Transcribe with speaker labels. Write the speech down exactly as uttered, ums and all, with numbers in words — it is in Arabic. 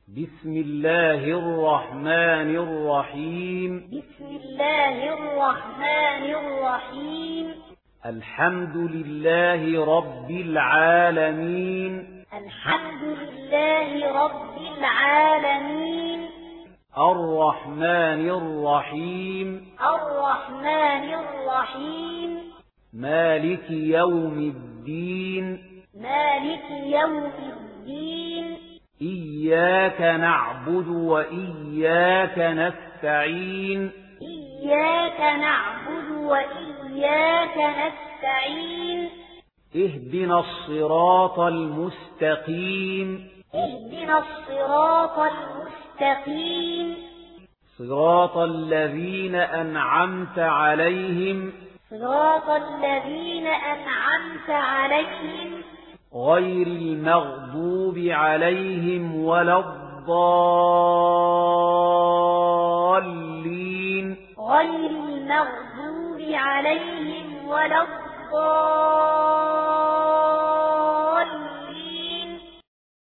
Speaker 1: بسم الله الرحمن الرحيم
Speaker 2: بسم الله الرحمن الرحيم
Speaker 1: الحمد لله رب العالمين
Speaker 2: الحمد لله رب العالمين
Speaker 1: الرحمن الرحيم
Speaker 2: الرحمن الرحيم
Speaker 1: مالك يوم الدين
Speaker 2: مالك يوم الدين
Speaker 1: إياك نعبد وإياك نستعين
Speaker 2: إياك نعبد وإياك نستعين
Speaker 1: اهدنا الصراط المستقيم
Speaker 2: اهدنا الصراط المستقيم
Speaker 1: صراط الذين أنعمت عليهم
Speaker 2: صراط الذين أنعمت عليهم
Speaker 1: غير المغضوب عليهم ولا الضالين
Speaker 2: غير المغضوب عليهم ولا الضالين